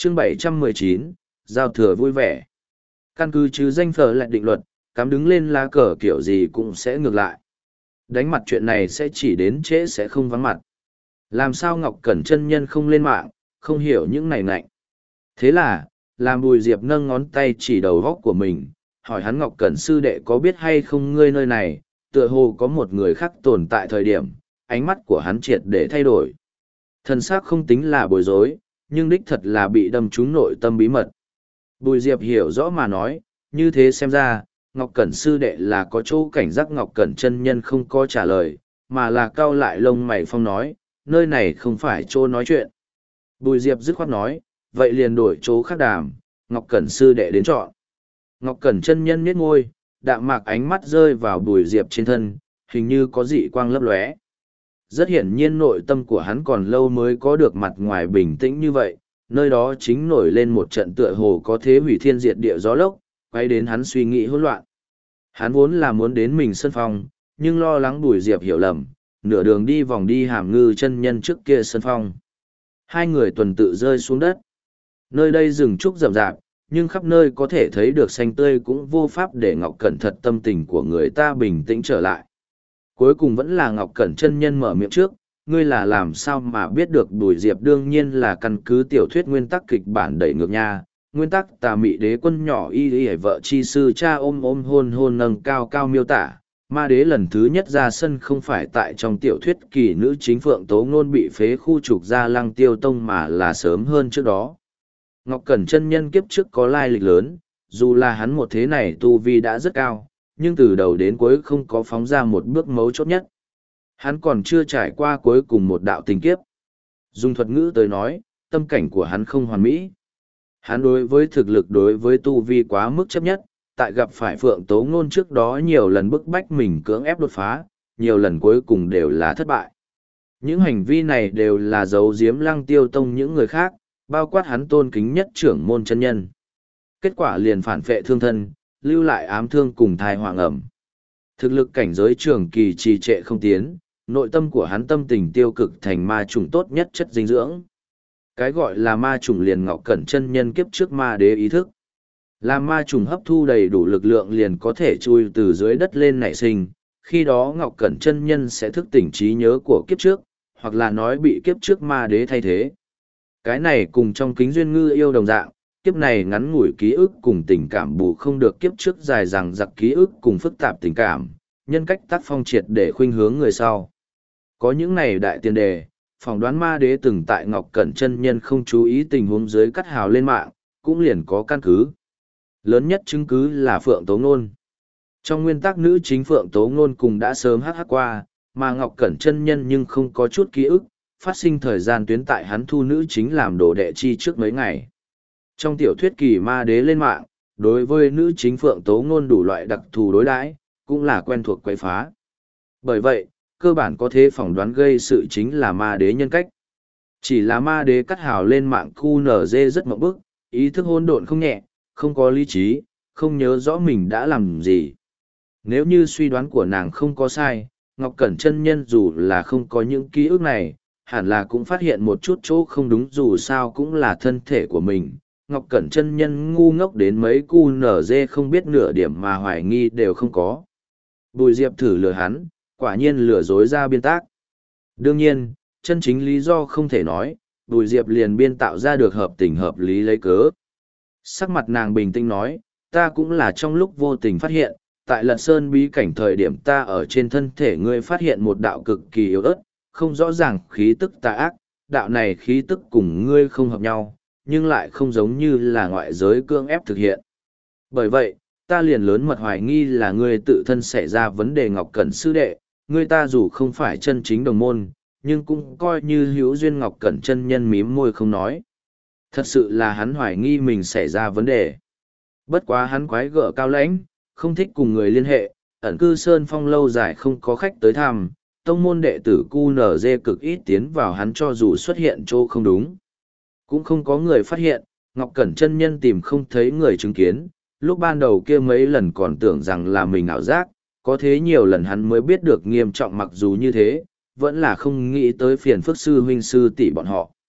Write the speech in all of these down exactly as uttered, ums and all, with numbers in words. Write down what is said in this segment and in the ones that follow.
chương bảy trăm mười chín, giao thừa vui vẻ. Căn cứ chứ danh phở lại định luật, cắm đứng lên lá cờ kiểu gì cũng sẽ ngược lại. Đánh mặt chuyện này sẽ chỉ đến trễ sẽ không vắng mặt. Làm sao Ngọc Cẩn chân nhân không lên mạng, không hiểu những này ngạnh. Thế là, làm Bùi Diệp nâng ngón tay chỉ đầu góc của mình, hỏi hắn Ngọc Cẩn sư đệ có biết hay không ngươi nơi này, tựa hồ có một người khác tồn tại thời điểm, ánh mắt của hắn triệt để thay đổi. Thần xác không tính là bối rối, nhưng đích thật là bị đâm trúng nội tâm bí mật. Bùi Diệp hiểu rõ mà nói, như thế xem ra, Ngọc Cẩn sư đệ là có chỗ cảnh giác. Ngọc Cẩn chân nhân không có trả lời, mà là cau lại lông mày phong nói, nơi này không phải chỗ nói chuyện. Bùi Diệp dứt khoát nói, vậy liền đổi chỗ khác đàm, Ngọc Cẩn sư đệ đến chọn. Ngọc Cẩn chân nhân nhếch môi, đạm mạc ánh mắt rơi vào Bùi Diệp trên thân, hình như có dị quang lấp lóe. Rất hiển nhiên nội tâm của hắn còn lâu mới có được mặt ngoài bình tĩnh như vậy, nơi đó chính nổi lên một trận tựa hồ có thế hủy thiên diệt địa gió lốc, quay đến hắn suy nghĩ hỗn loạn. Hắn vốn là muốn đến mình sân phong, nhưng lo lắng Bùi Diệp hiểu lầm, nửa đường đi vòng đi Hàm Ngư chân nhân trước kia sân phong. Hai người tuần tự rơi xuống đất. Nơi đây rừng trúc rậm rạp, nhưng khắp nơi có thể thấy được xanh tươi cũng vô pháp để Ngọc Cẩn thật tâm tình của người ta bình tĩnh trở lại. Cuối cùng vẫn là Ngọc Cẩn chân nhân mở miệng trước, ngươi là làm sao mà biết được. Bùi Diệp đương nhiên là căn cứ tiểu thuyết nguyên tắc kịch bản đẩy ngược nha. Nguyên tắc tà mị đế quân nhỏ y y vợ chi sư cha ôm ôm hôn hôn nâng cao cao miêu tả. Ma đế lần thứ nhất ra sân không phải tại trong tiểu thuyết kỳ nữ chính Phượng Tố Ngôn bị phế khu trục ra Lăng Tiêu Tông mà là sớm hơn trước đó. Ngọc Cẩn chân nhân kiếp trước có lai lịch lớn, dù là hắn một thế này tu vi đã rất cao, nhưng từ đầu đến cuối không có phóng ra một bước mấu chốt nhất. Hắn còn chưa trải qua cuối cùng một đạo tình kiếp. Dùng thuật ngữ tới nói, tâm cảnh của hắn không hoàn mỹ. Hắn đối với thực lực đối với tu vi quá mức chấp nhất, tại gặp phải Phượng Tố Ngôn trước đó nhiều lần bức bách mình cưỡng ép đột phá, nhiều lần cuối cùng đều là thất bại. Những hành vi này đều là giấu giếm Lăng Tiêu Tông những người khác, bao quát hắn tôn kính nhất trưởng môn chân nhân. Kết quả liền phản phệ thương thân, lưu lại ám thương cùng thai hoàng ẩm. Thực lực cảnh giới trường kỳ trì trệ không tiến, nội tâm của hắn tâm tình tiêu cực thành ma trùng tốt nhất chất dinh dưỡng. Cái gọi là ma trùng liền Ngọc Cẩn chân nhân kiếp trước ma đế ý thức. Làm ma trùng hấp thu đầy đủ lực lượng liền có thể chui từ dưới đất lên nảy sinh, khi đó Ngọc Cẩn chân nhân sẽ thức tỉnh trí nhớ của kiếp trước, hoặc là nói bị kiếp trước ma đế thay thế. Cái này cùng trong Kính Duyên Ngư yêu đồng dạng, kiếp này ngắn ngủi ký ức cùng tình cảm bù không được kiếp trước dài dằng dặc ký ức cùng phức tạp tình cảm, nhân cách tác phong triệt để khuynh hướng người sau. Có những này đại tiền đề, phỏng đoán ma đế từng tại Ngọc Cẩn chân nhân không chú ý tình huống dưới cắt hào lên mạng, cũng liền có căn cứ. Lớn nhất chứng cứ là Phượng Tố Ngôn. Trong nguyên tắc nữ chính Phượng Tố Ngôn cùng đã sớm hắc hắc qua, mà Ngọc Cẩn chân nhân nhưng không có chút ký ức, phát sinh thời gian tuyến tại hắn thu nữ chính làm đồ đệ chi trước mấy ngày. Trong tiểu thuyết kỳ ma đế lên mạng, đối với nữ chính Phượng Tố Ngôn đủ loại đặc thù đối đãi, cũng là quen thuộc quấy phá. Bởi vậy, cơ bản có thể phỏng đoán gây sự chính là ma đế nhân cách. Chỉ là ma đế cắt hào lên mạng khu nở dê rất mộng bức, ý thức hỗn độn không nhẹ, không có lý trí, không nhớ rõ mình đã làm gì. Nếu như suy đoán của nàng không có sai, Ngọc Cẩn chân nhân dù là không có những ký ức này, hẳn là cũng phát hiện một chút chỗ không đúng, dù sao cũng là thân thể của mình. Ngọc Cẩn chân nhân ngu ngốc đến mấy cu nở dê không biết nửa điểm mà hoài nghi đều không có. Bùi Diệp thử lừa hắn, quả nhiên lừa dối ra biên tác. Đương nhiên, chân chính lý do không thể nói, Bùi Diệp liền biên tạo ra được hợp tình hợp lý lấy cớ. Sắc mặt nàng bình tĩnh nói, ta cũng là trong lúc vô tình phát hiện, tại Lật Sơn bí cảnh thời điểm ta ở trên thân thể ngươi phát hiện một đạo cực kỳ yếu ớt, không rõ ràng khí tức tà ác, đạo này khí tức cùng ngươi không hợp nhau, nhưng lại không giống như là ngoại giới cưỡng ép thực hiện. Bởi vậy, ta liền lớn mật hoài nghi là ngươi tự thân xảy ra vấn đề. Ngọc Cẩn sư đệ, ngươi ta dù không phải chân chính đồng môn, nhưng cũng coi như hữu duyên. Ngọc Cẩn chân nhân mím môi không nói. Thật sự là hắn hoài nghi mình xảy ra vấn đề. Bất quá hắn quái gở cao lãnh, không thích cùng người liên hệ, ẩn cư sơn phong lâu dài không có khách tới thăm, tông môn đệ tử cu nở dê cực ít tiến vào hắn cho dù xuất hiện chỗ không đúng. Cũng không có người phát hiện, Ngọc Cẩn chân nhân tìm không thấy người chứng kiến, lúc ban đầu kia mấy lần còn tưởng rằng là mình ảo giác, có thế nhiều lần hắn mới biết được nghiêm trọng. Mặc dù như thế, vẫn là không nghĩ tới phiền phức sư huynh sư tỷ bọn họ.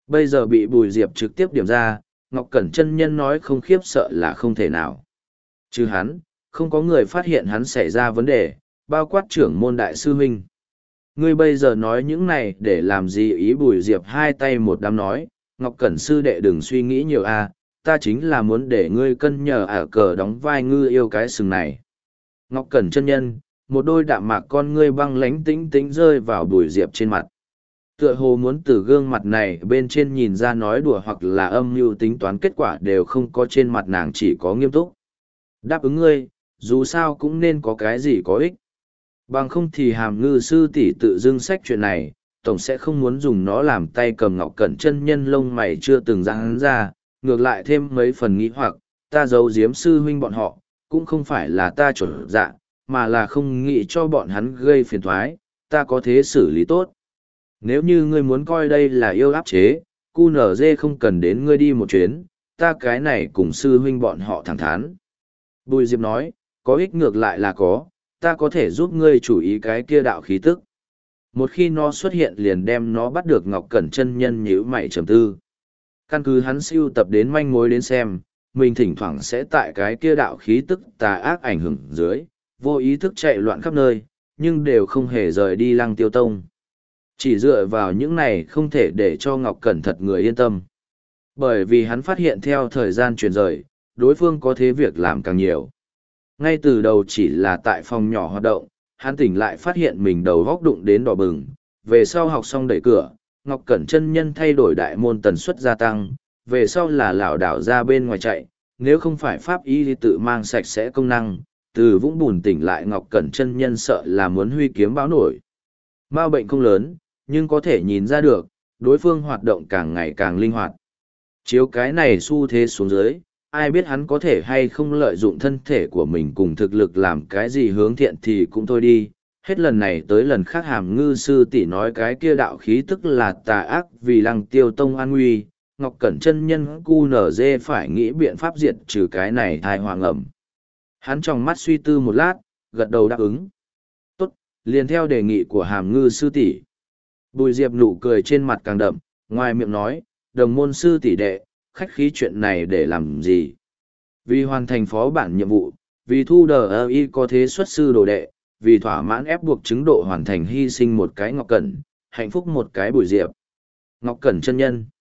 Bây giờ bị Bùi Diệp trực tiếp điểm ra, Ngọc Cẩn chân nhân nói không khiếp sợ là không thể nào. Chứ hắn, không có người phát hiện hắn xảy ra vấn đề, bao quát trưởng môn đại sư huynh. Ngươi bây giờ nói những này để làm gì? Ý Bùi Diệp hai tay một đám nói, Ngọc Cẩn sư đệ đừng suy nghĩ nhiều a, ta chính là muốn để ngươi cân nhờ ả cờ đóng vai ngư yêu cái sừng này. Ngọc Cẩn chân nhân, một đôi đạm mạc con ngươi băng lánh tĩnh tĩnh rơi vào Bùi Diệp trên mặt. Tựa hồ muốn từ gương mặt này bên trên nhìn ra nói đùa hoặc là âm mưu tính toán, kết quả đều không có, trên mặt nàng chỉ có nghiêm túc. Đáp ứng ngươi, dù sao cũng nên có cái gì có ích. Bằng không thì Hàm Ngư sư tỷ tự dưng sách chuyện này, tổng sẽ không muốn dùng nó làm tay cầm. Ngọc Cẩn chân nhân lông mày chưa từng ra hắn ra, ngược lại thêm mấy phần nghĩ hoặc, ta giấu giếm sư huynh bọn họ, cũng không phải là ta chuẩn dạ, mà là không nghĩ cho bọn hắn gây phiền thoái, ta có thế xử lý tốt. Nếu như ngươi muốn coi đây là yêu áp chế, cu nở dê không cần đến ngươi đi một chuyến, ta cái này cùng sư huynh bọn họ thẳng thắn. Bùi Diệp nói, có ích ngược lại là có, ta có thể giúp ngươi chủ ý cái kia đạo khí tức. Một khi nó xuất hiện liền đem nó bắt được. Ngọc Cẩn chân nhân nhíu mày trầm tư. Căn cứ hắn siêu tập đến manh mối đến xem, mình thỉnh thoảng sẽ tại cái kia đạo khí tức tà ác ảnh hưởng dưới, vô ý thức chạy loạn khắp nơi, nhưng đều không hề rời đi Lăng Tiêu Tông. Chỉ dựa vào những này không thể để cho Ngọc Cẩn thật người yên tâm. Bởi vì hắn phát hiện theo thời gian chuyển rời, đối phương có thế việc làm càng nhiều. Ngay từ đầu chỉ là tại phòng nhỏ hoạt động, hắn tỉnh lại phát hiện mình đầu góc đụng đến đỏ bừng. Về sau học xong đẩy cửa, Ngọc Cẩn chân nhân thay đổi đại môn tần suất gia tăng, về sau là lảo đảo ra bên ngoài chạy, nếu không phải pháp y thì tự mang sạch sẽ công năng, từ vũng bùn tỉnh lại Ngọc Cẩn chân nhân sợ là muốn huy kiếm báo nổi. Mao bệnh không lớn, nhưng có thể nhìn ra được, đối phương hoạt động càng ngày càng linh hoạt. Chiếu cái này xu thế xuống dưới, ai biết hắn có thể hay không lợi dụng thân thể của mình cùng thực lực làm cái gì hướng thiện thì cũng thôi đi. Hết lần này tới lần khác Hàm Ngư sư tỷ nói cái kia đạo khí tức là tà ác vì Lăng Tiêu Tông an nguy, Ngọc Cẩn chân nhân cu nở dê phải nghĩ biện pháp diệt trừ cái này thai hoàng ẩm. Hắn trong mắt suy tư một lát, gật đầu đáp ứng. Tốt, liền theo đề nghị của Hàm Ngư sư tỷ. Bùi Diệp nụ cười trên mặt càng đậm, ngoài miệng nói, đồng môn sư tỷ đệ, khách khí chuyện này để làm gì? Vì hoàn thành phó bản nhiệm vụ, vì thu đờ y có thế xuất sư đồ đệ, vì thỏa mãn ép buộc chứng độ hoàn thành hy sinh một cái Ngọc Cẩn, hạnh phúc một cái Bùi Diệp. Ngọc Cẩn chân nhân.